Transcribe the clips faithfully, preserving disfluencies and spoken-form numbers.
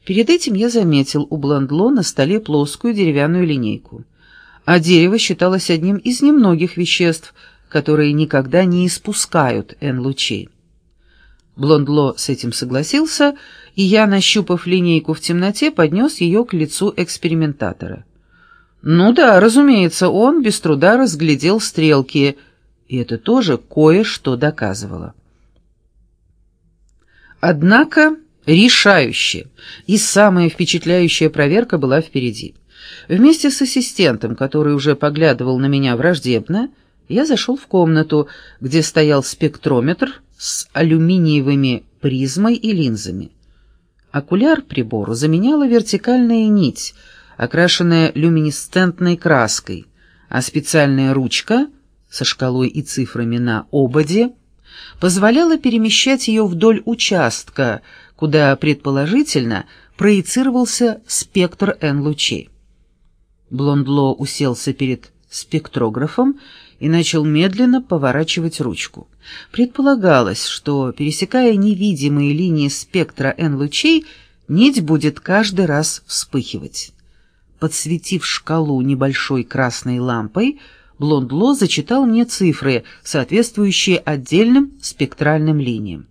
Перед этим я заметил у Бландло на столе плоскую деревянную линейку, а дерево считалось одним из немногих веществ, которые никогда не испускают Н-лучей. Бландло с этим согласился, и я, нащупав линейку в темноте, поднес ее к лицу экспериментатора. Ну да, разумеется, он без труда разглядел стрелки, и это тоже кое-что доказывало. Однако решающая и самая впечатляющая проверка была впереди. Вместе с ассистентом, который уже поглядывал на меня враждебно, я зашел в комнату, где стоял спектрометр с алюминиевыми призмой и линзами. Окуляр прибору заменяла вертикальная нить, окрашенная люминесцентной краской, а специальная ручка со шкалой и цифрами на ободе позволяла перемещать ее вдоль участка, куда, предположительно, проецировался спектр Н-лучей. Бландло уселся перед спектрографом и начал медленно поворачивать ручку. Предполагалось, что, пересекая невидимые линии спектра Н-лучей, нить будет каждый раз вспыхивать. Подсветив шкалу небольшой красной лампой, Бландло зачитал мне цифры, соответствующие отдельным спектральным линиям.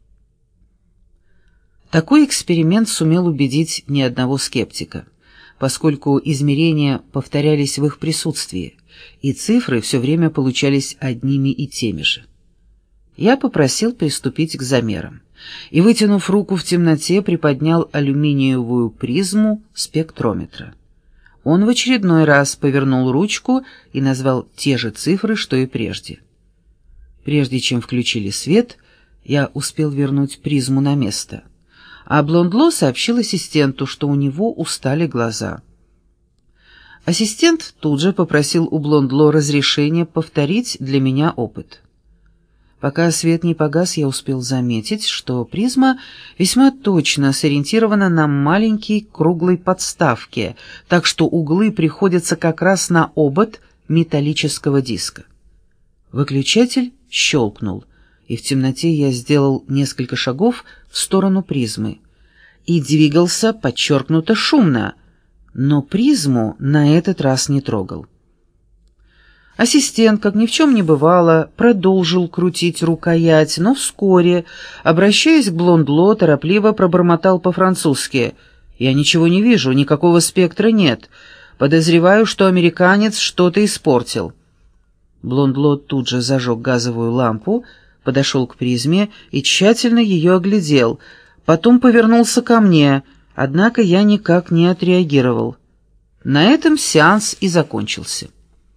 Такой эксперимент сумел убедить ни одного скептика, поскольку измерения повторялись в их присутствии, и цифры все время получались одними и теми же. Я попросил приступить к замерам, и, вытянув руку в темноте, приподнял алюминиевую призму спектрометра. Он в очередной раз повернул ручку и назвал те же цифры, что и прежде. Прежде чем включили свет, я успел вернуть призму на место, а Бландло сообщил ассистенту, что у него устали глаза. Ассистент тут же попросил у Бландло разрешения повторить для меня опыт. Пока свет не погас, я успел заметить, что призма весьма точно сориентирована на маленькой круглой подставке, так что углы приходятся как раз на обод металлического диска. Выключатель щелкнул, и в темноте я сделал несколько шагов в сторону призмы и двигался подчеркнуто шумно, но призму на этот раз не трогал. Ассистент, как ни в чем не бывало, продолжил крутить рукоять, но вскоре, обращаясь к Бландло, торопливо пробормотал по-французски: «Я ничего не вижу, никакого спектра нет. Подозреваю, что американец что-то испортил». Бландло тут же зажег газовую лампу, подошел к призме и тщательно ее оглядел, потом повернулся ко мне, однако я никак не отреагировал. На этом сеанс и закончился.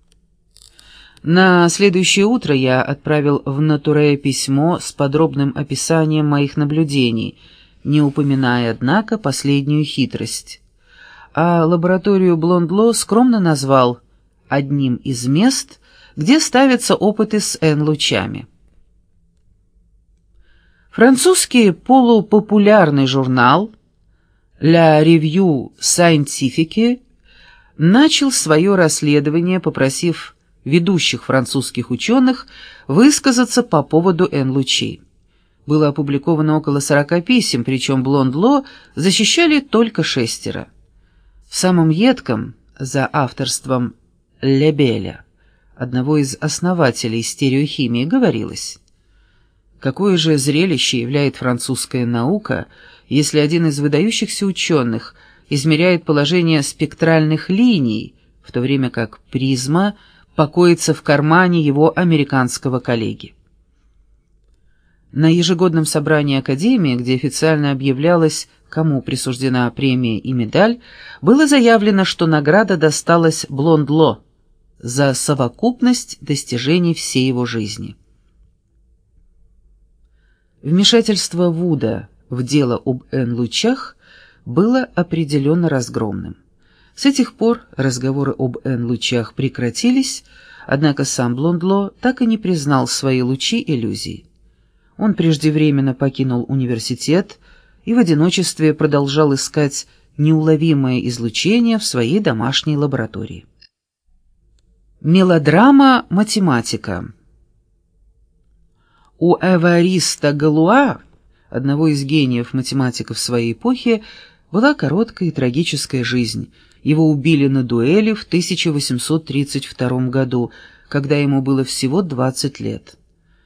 На следующее утро я отправил в Натуре письмо с подробным описанием моих наблюдений, не упоминая, однако, последнюю хитрость. А лабораторию Бландло скромно назвал одним из мест, где ставятся опыты с Н-лучами. Французский полупопулярный журнал «La Revue Scientifique» начал свое расследование, попросив ведущих французских ученых высказаться по поводу Н-лучей. Было опубликовано около сорока писем, причем Бландло защищали только шестеро. В самом едком, за авторством Лебеля, одного из основателей стереохимии, говорилось: какое же зрелище являет французская наука, если один из выдающихся ученых измеряет положение спектральных линий, в то время как призма покоится в кармане его американского коллеги. На ежегодном собрании Академии, где официально объявлялось, кому присуждена премия и медаль, было заявлено, что награда досталась Бландло за совокупность достижений всей его жизни. Вмешательство Вуда в дело об Н-лучах было определенно разгромным. С этих пор разговоры об Н-лучах прекратились, однако сам Бландло так и не признал свои лучи иллюзий. Он преждевременно покинул университет и в одиночестве продолжал искать неуловимое излучение в своей домашней лаборатории. Мелодрама математика. У Эвариста Галуа, одного из гениев математиков своей эпохи, была короткая и трагическая жизнь. Его убили на дуэли в тысяча восемьсот тридцать втором году, когда ему было всего двадцать лет.